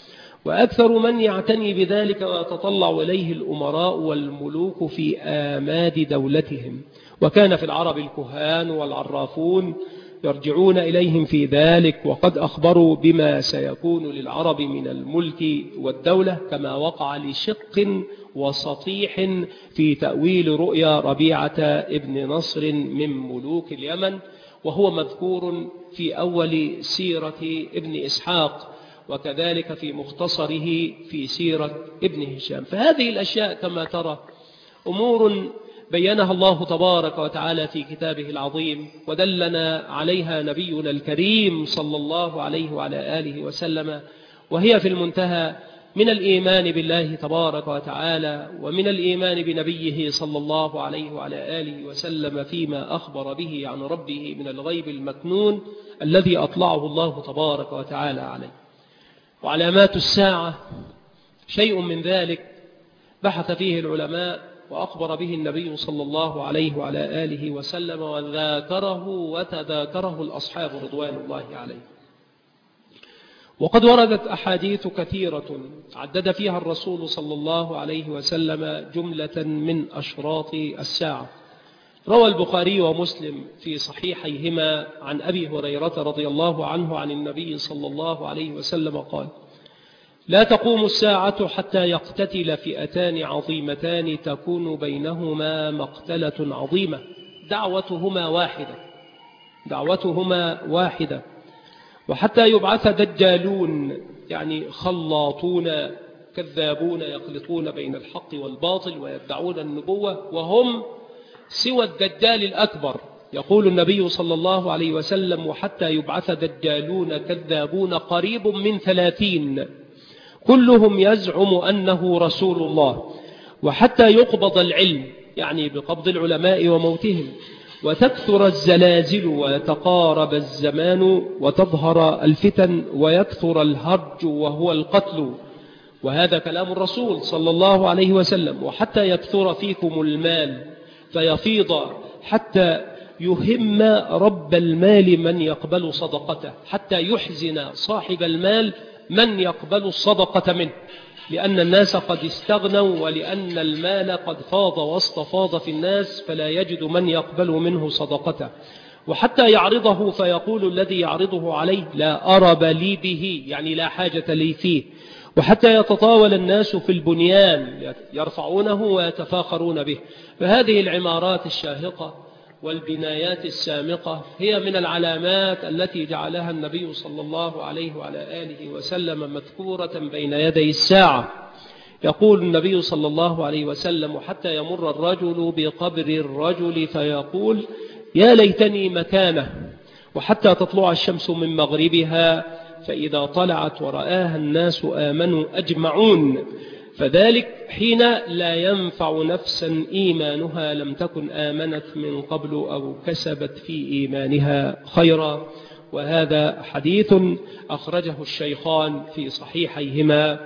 وأكثر من يعتني بذلك ويتطلع إليه الأمراء والملوك في آماد دولتهم، وكان في العرب الكهان والعرافون يرجعون إليهم في ذلك، وقد أخبروا بما سيكون للعرب من الملك والدولة، كما وقع لشق وسطيح في تأويل رؤيا ربيعة ابن نصر من ملوك اليمن، وهو مذكور في أول سيرة ابن إسحاق، وكذلك في مختصره في سيرة ابن هشام. فهذه الأشياء كما ترى أمور بينها الله تبارك وتعالى في كتابه العظيم، ودلنا عليها نبينا الكريم صلى الله عليه وعلى آله وسلم، وهي في المنتهى من الإيمان بالله تبارك وتعالى، ومن الإيمان بنبيه صلى الله عليه وعلى آله وسلم فيما أخبر به عن ربه من الغيب المكنون الذي أطلعه الله تبارك وتعالى عليه. وعلامات الساعة شيء من ذلك بحث فيه العلماء وأخبر به النبي صلى الله عليه وعلى آله وسلم، وذاكره وتذاكره الأصحاب رضوان الله عليه. وقد وردت أحاديث كثيرة عدد فيها الرسول صلى الله عليه وسلم جملة من أشراط الساعة. روى البخاري ومسلم في صحيحيهما عن أبي هريرة رضي الله عنه عن النبي صلى الله عليه وسلم قال: لا تقوم الساعة حتى يقتتل فئتان عظيمتان تكون بينهما مقتلة عظيمة دعوتهما واحدة، وحتى يبعث دجالون، يعني خلاطون كذابون يخلطون بين الحق والباطل ويدعون النبوة، وهم سوى الدجال الأكبر. يقول النبي صلى الله عليه وسلم: وحتى يبعث دجالون كذابون قريب من 30 كلهم يزعم أنه رسول الله، وحتى يقبض العلم، يعني بقبض العلماء وموتهم، وتكثر الزلازل ويتقارب الزمان وتظهر الفتن ويكثر الهرج وهو القتل. وهذا كلام الرسول صلى الله عليه وسلم. وحتى يكثر فيكم المال فيفيض حتى يهم رب المال من يقبل صدقته، حتى يحزن صاحب المال من يقبل الصدقة منه، لأن الناس قد استغنوا، ولأن المال قد فاض واستفاض في الناس، فلا يجد من يقبل منه صدقته. وحتى يعرضه فيقول الذي يعرضه عليه: لا أرب لي به، يعني لا حاجة لي فيه. وحتى يتطاول الناس في البنيان يرفعونه ويتفاخرون به. فهذه العمارات الشاهقة والبنايات السامقة هي من العلامات التي جعلها النبي صلى الله عليه وعلى آله وسلم مذكورة بين يدي الساعة. يقول النبي صلى الله عليه وسلم: حتى يمر الرجل بقبر الرجل فيقول: يا ليتني مكانه. وحتى تطلع الشمس من مغربها، فإذا طلعت ورآها الناس آمنوا أجمعون، فذلك حين لا ينفع نفسا إيمانها لم تكن آمنت من قبل أو كسبت في إيمانها خيرا. وهذا حديث أخرجه الشيخان في صحيحيهما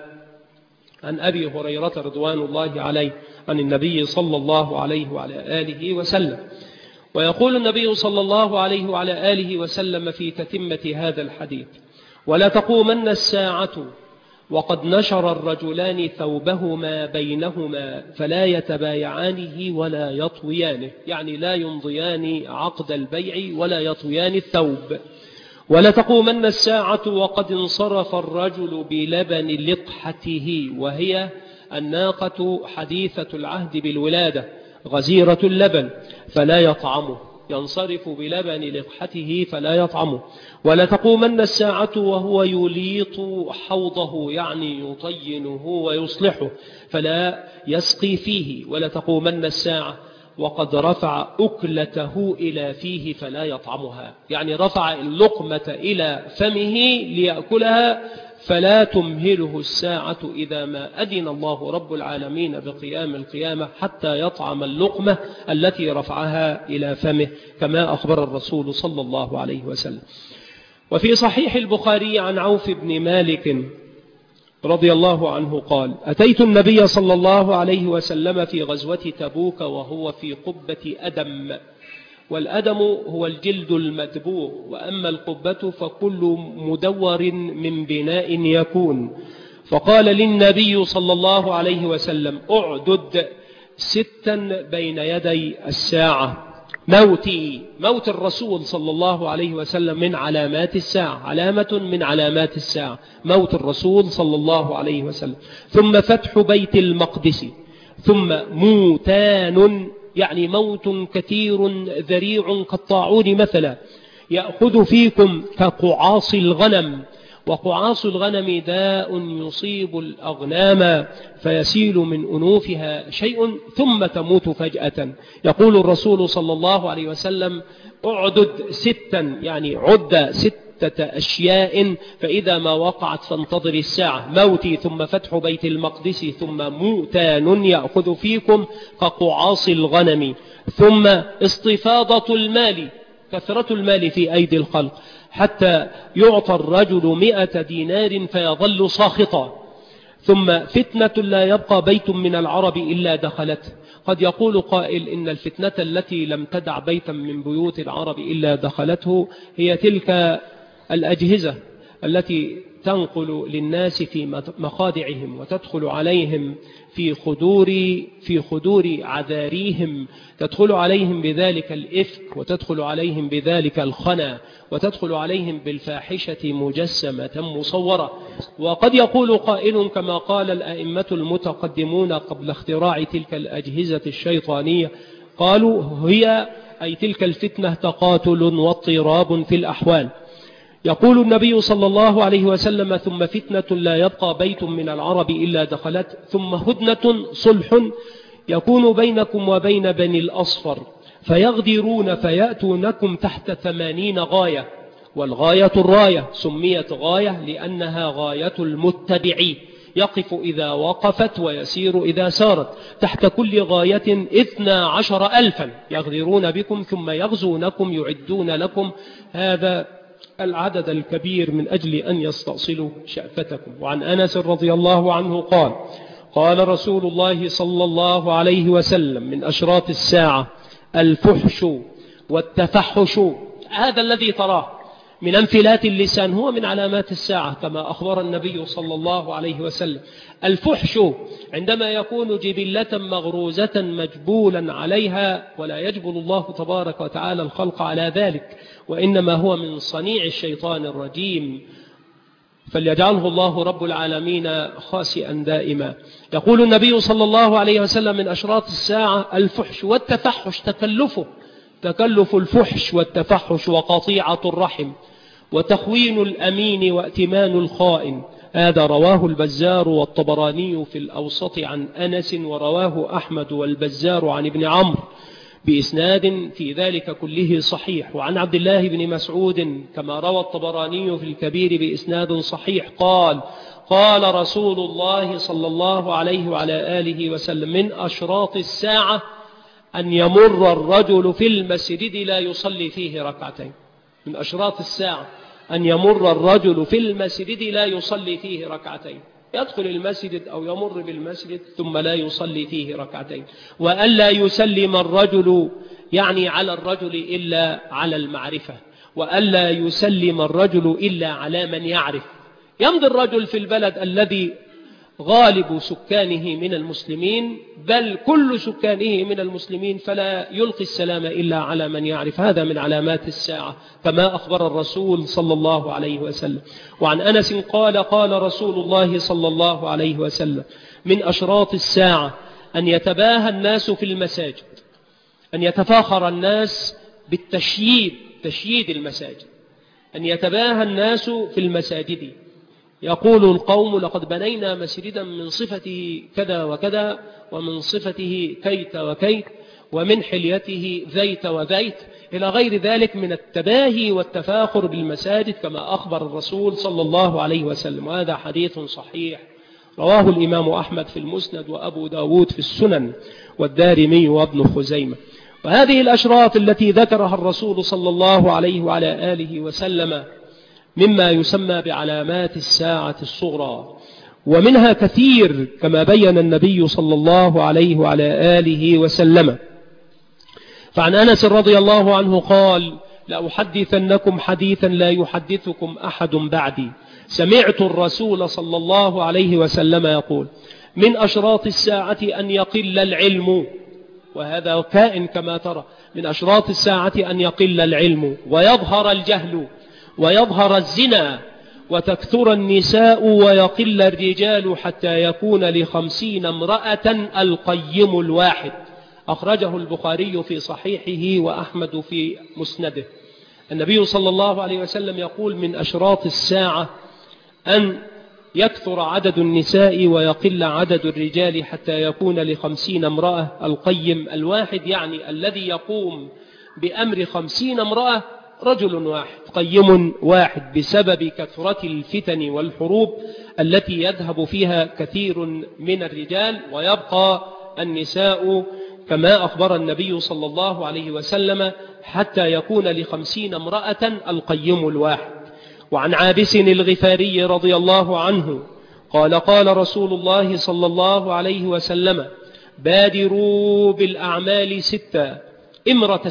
عن أبي هريرة رضوان الله عليه عن النبي صلى الله عليه وعلى آله وسلم. ويقول النبي صلى الله عليه وعلى آله وسلم في تتمة هذا الحديث: ولا تقومن الساعة وقد نشر الرجلان ثوبهما بينهما فلا يتبايعانه ولا يطويانه، يعني لا يمضيان عقد البيع ولا يطويان الثوب. ولتقومن الساعة وقد انصرف الرجل بلبن لقحته، وهي الناقة حديثة العهد بالولادة غزيرة اللبن فلا يطعمه، ينصرف بلبن لقحته فلا يطعمه. ولتقومن الساعة وهو يليط حوضه، يعني يطينه ويصلحه فلا يسقي فيه. ولتقومن الساعة وقد رفع أكلته إلى فيه فلا يطعمها، يعني رفع اللقمة إلى فمه ليأكلها فلا تمهله الساعة إذا ما أذن الله رب العالمين بقيام القيامة حتى يطعم اللقمة التي رفعها إلى فمه، كما أخبر الرسول صلى الله عليه وسلم. وفي صحيح البخاري عن عوف بن مالك رضي الله عنه قال: أتيت النبي صلى الله عليه وسلم في غزوة تبوك وهو في قبة أدم، والأدم هو الجلد المدبوغ، وأما القبة فكل مدور من بناء يكون. فقال للنبي صلى الله عليه وسلم: أعدد 6 بين يدي الساعة. موت الرسول صلى الله عليه وسلم من علامات الساعة، علامة من علامات الساعة موت الرسول صلى الله عليه وسلم. ثم فتح بيت المقدس، ثم موتان، يعني موت كثير ذريع كالطاعون مثلا، يأخذ فيكم كقعاص الغنم. وقعاص الغنم داء يصيب الأغنام فيسيل من أنوفها شيء ثم تموت فجأة. يقول الرسول صلى الله عليه وسلم: أعدد 6، يعني عد 6 أشياء، فإذا ما وقعت فانتظر الساعة: موتي، ثم فتح بيت المقدس، ثم موتان يأخذ فيكم كقعاص الغنم، ثم استفاضة المال، كثرة المال في أيدي الخلق، حتى يعطى الرجل 100 دينار فيظل ساخطا، ثم فتنة لا يبقى بيت من العرب إلا دخلته. قد يقول قائل إن الفتنة التي لم تدع بيتا من بيوت العرب إلا دخلته هي تلك الأجهزة التي تنقل للناس في مخادعهم وتدخل عليهم في خدور عذاريهم، تدخل عليهم بذلك الإفك، وتدخل عليهم بذلك الخنا، وتدخل عليهم بالفاحشة مجسمة مصورة. وقد يقول قائل كما قال الأئمة المتقدمون قبل اختراع تلك الأجهزة الشيطانية، قالوا هي أي تلك الفتنة تقاتل واضطراب في الأحوال. يقول النبي صلى الله عليه وسلم: ثم فتنة لا يبقى بيت من العرب إلا دخلت، ثم هدنة صلح يكون بينكم وبين بني الأصفر، فيغدرون فيأتونكم تحت 80 غاية، والغاية الراية، سميت غاية لأنها غاية المتبع، يقف إذا وقفت ويسير إذا سارت، تحت كل غاية 12,000 يغدرون بكم ثم يغزونكم يعدون لكم هذا العدد الكبير من أجل أن يستأصلوا شأفتكم. وعن أنس رضي الله عنه قال: قال رسول الله صلى الله عليه وسلم: من أشراط الساعة الفحش والتفحش. هذا الذي تراه من انفلات اللسان هو من علامات الساعة كما أخبر النبي صلى الله عليه وسلم. الفحش عندما يكون جبلة مغروزة مجبولا عليها، ولا يجبل الله تبارك وتعالى الخلق على ذلك، وإنما هو من صنيع الشيطان الرجيم، فليجعله الله رب العالمين خاسئا دائما. يقول النبي صلى الله عليه وسلم: من أشراط الساعة الفحش والتفحش، تكلف الفحش والتفحش، وقطيعة الرحم، وتخوين الأمين، وائتمان الخائن. هذا رواه البزار والطبراني في الأوسط عن أنس، ورواه أحمد والبزار عن ابن عمرو بإسناد في ذلك كله صحيح. وعن عبد الله بن مسعود كما روى الطبراني في الكبير بإسناد صحيح قال: قال رسول الله صلى الله عليه وعلى آله وسلم: من أشراط الساعة أن يمر الرجل في المسجد لا يصلي فيه ركعتين. من أشراط الساعة أن يمر الرجل في المسجد لا يصلي فيه ركعتين، يدخل المسجد أو يمر بالمسجد ثم لا يصلي فيه ركعتين. وألا يسلم الرجل، يعني على الرجل، إلا على المعرفة، وألا يسلم الرجل إلا على من يعرف، يمضي الرجل في البلد الذي غالب سكانه من المسلمين، بل كل سكانه من المسلمين، فلا يلقي السلام إلا على من يعرف. هذا من علامات الساعة كما أخبر الرسول صلى الله عليه وسلم. وعن أنس قال قال رسول الله صلى الله عليه وسلم: من أشراط الساعة أن يتباهى الناس في المساجد، أن يتفاخر الناس تشييد المساجد، أن يتباهى الناس في المساجد. يقول القوم: لقد بنينا مسجدا من صفته كذا وكذا، ومن صفته كيت وكيت، ومن حليته ذيت وذيت، إلى غير ذلك من التباهي والتفاخر بالمساجد كما أخبر الرسول صلى الله عليه وسلم. وهذا حديث صحيح رواه الإمام أحمد في المسند، وأبو داود في السنن، والدارمي وابن خزيمة. وهذه الأشراط التي ذكرها الرسول صلى الله عليه وعلى آله وسلم مما يسمى بعلامات الساعة الصغرى، ومنها كثير كما بين النبي صلى الله عليه وعلى آله وسلم. فعن أنس رضي الله عنه قال: لأحدثنكم حديثا لا يحدثكم أحد بعدي، سمعت الرسول صلى الله عليه وسلم يقول: من أشراط الساعة أن يقل العلم، وهذا كائن كما ترى، من أشراط الساعة أن يقل العلم ويظهر الجهل ويظهر الزنا وتكثر النساء ويقل الرجال حتى يكون ل50 امرأة القيم الواحد. أخرجه البخاري في صحيحه وأحمد في مسنده. النبي صلى الله عليه وسلم يقول: من أشراط الساعة أن يكثر عدد النساء ويقل عدد الرجال حتى يكون ل50 امرأة القيم الواحد، يعني الذي يقوم بأمر 50 امرأة رجل واحد، قيم واحد، بسبب كثرة الفتن والحروب التي يذهب فيها كثير من الرجال، ويبقى النساء كما أخبر النبي صلى الله عليه وسلم حتى يكون ل50 امرأة القيم الواحد. وعن عابس الغفاري رضي الله عنه قال قال رسول الله صلى الله عليه وسلم: بادروا بالأعمال 6: إمرة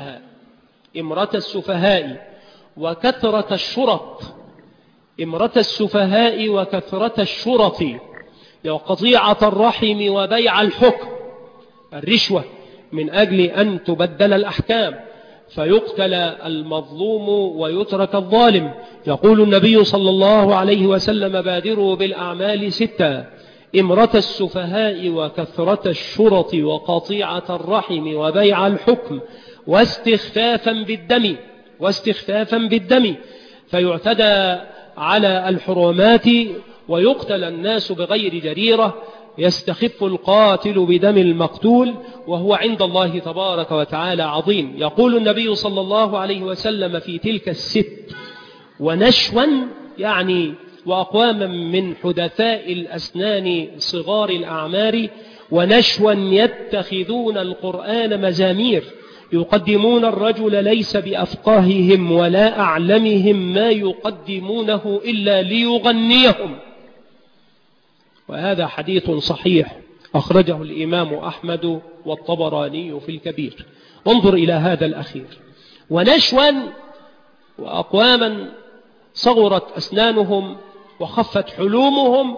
السفهاء وكثرة الشرط، إمرة السفهاء وكثرة الشرط، وقطيعة الرحم وبيع الحكم، الرشوة، من أجل أن تبدل الأحكام فيقتل المظلوم ويترك الظالم. يقول النبي صلى الله عليه وسلم: بادروا بالأعمال 6: إمرة السفهاء وكثرة الشرط وقطيعة الرحم وبيع الحكم واستخفافا بالدم فيعتدى على الحرمات ويقتل الناس بغير جريرة، يستخف القاتل بدم المقتول، وهو عند الله تبارك وتعالى عظيم. يقول النبي صلى الله عليه وسلم في تلك ال6: ونشوا، يعني وأقواما من حدثاء الأسنان صغار الأعمار، ونشوا يتخذون القرآن مزامير، يقدمون الرجل ليس بأفقاههم ولا أعلمهم ما يقدمونه إلا ليغنيهم. وهذا حديث صحيح أخرجه الإمام أحمد والطبراني في الكبير. وانظر إلى هذا الأخير: ونشوا، وأقواما صغرت أسنانهم وخفت حلومهم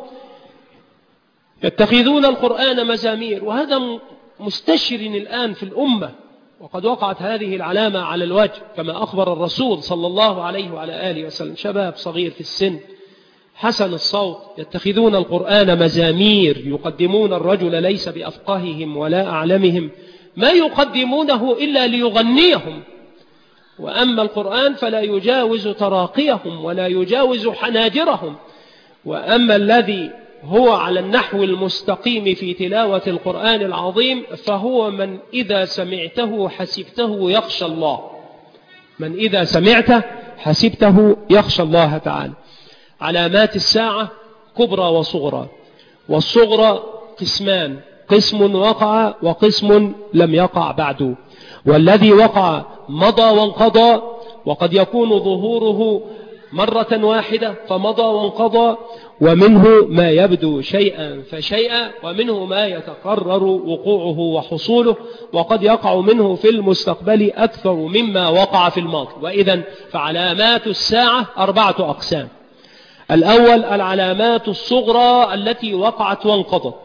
يتخذون القرآن مزامير. وهذا مستشر الآن في الأمة، وقد وقعت هذه العلامة على الوجه كما أخبر الرسول صلى الله عليه وعلى آله وسلم. شباب صغير في السن حسن الصوت يتخذون القرآن مزامير، يقدمون الرجل ليس بأفقاههم ولا أعلمهم ما يقدمونه إلا ليغنيهم. وأما القرآن فلا يجاوز تراقيهم ولا يجاوز حناجرهم. وأما الذي هو على النحو المستقيم في تلاوة القرآن العظيم فهو من إذا سمعته حسبته يخشى الله، من إذا سمعته حسبته يخشى الله تعالى. علامات الساعة كبرى وصغرى، والصغرى قسمان: قسم وقع وقسم لم يقع بعد. والذي وقع مضى وانقضى، وقد يكون ظهوره مرة واحدة فمضى وانقضى، ومنه ما يبدو شيئا فشيئا، ومنه ما يتقرر وقوعه وحصوله، وقد يقع منه في المستقبل أكثر مما وقع في الماضي. وإذن فعلامات الساعة 4 أقسام: الأول العلامات الصغرى التي وقعت وانقضت،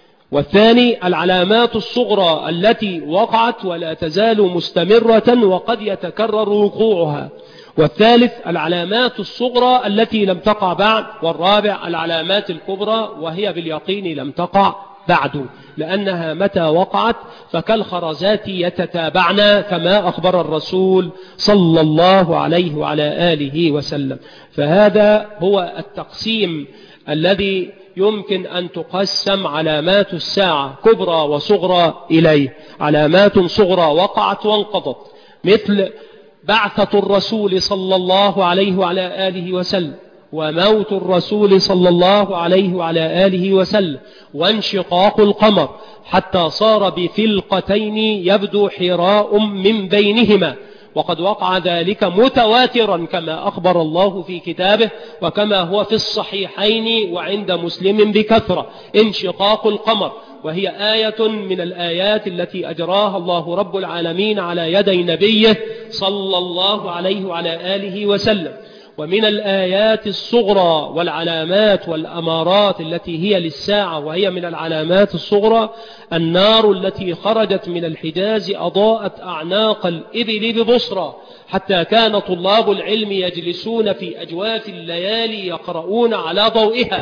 والثاني العلامات الصغرى التي وقعت ولا تزال مستمرة وقد يتكرر وقوعها، والثالث العلامات الصغرى التي لم تقع بعد، والرابع العلامات الكبرى وهي باليقين لم تقع بعد، لأنها متى وقعت فكالخرزات يتتابعن كما أخبر الرسول صلى الله عليه وعلى آله وسلم. فهذا هو التقسيم الذي يمكن أن تقسم علامات الساعة كبرى وصغرى إليه. علامات صغرى وقعت وانقضت مثل بعثة الرسول صلى الله عليه وعلى آله وسلم، وموت الرسول صلى الله عليه وعلى آله وسلم، وانشقاق القمر حتى صار بفلقتين يبدو حراء من بينهما، وقد وقع ذلك متواترا كما أخبر الله في كتابه وكما هو في الصحيحين وعند مسلم بكثرة. انشقاق القمر، وهي آية من الآيات التي أجراها الله رب العالمين على يدي نبيه صلى الله عليه وعلى آله وسلم. ومن الآيات الصغرى والعلامات والأمارات التي هي للساعة وهي من العلامات الصغرى النار التي خرجت من الحجاز أضاءت أعناق الإبل ببصرى، حتى كان طلاب العلم يجلسون في أجواف الليالي يقرؤون على ضوئها،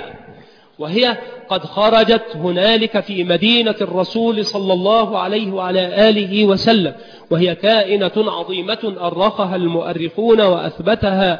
وهي قد خرجت هنالك في مدينة الرسول صلى الله عليه وعلى آله وسلم، وهي كائنة عظيمة أرخها المؤرخون وأثبتها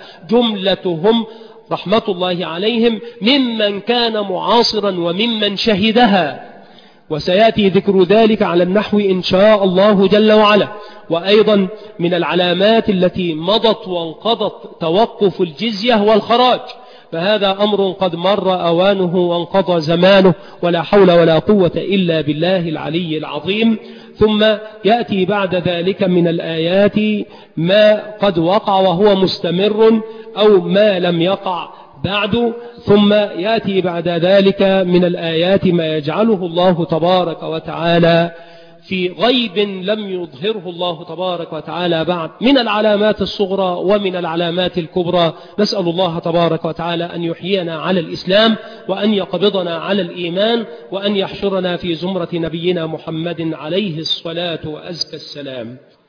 جملتهم رحمة الله عليهم ممن كان معاصرا وممن شهدها، وسيأتي ذكر ذلك على النحو إن شاء الله جل وعلا. وأيضا من العلامات التي مضت وانقضت توقف الجزية والخراج، فهذا أمر قد مر أوانه وانقضى زمانه، ولا حول ولا قوة إلا بالله العلي العظيم. ثم يأتي بعد ذلك من الآيات ما قد وقع وهو مستمر أو ما لم يقع بعد، ثم يأتي بعد ذلك من الآيات ما يجعله الله تبارك وتعالى في غيب لم يظهره الله تبارك وتعالى بعد من العلامات الصغرى ومن العلامات الكبرى. نسأل الله تبارك وتعالى أن يحيينا على الإسلام، وأن يقبضنا على الإيمان، وأن يحشرنا في زمرة نبينا محمد عليه الصلاة وأزكى السلام.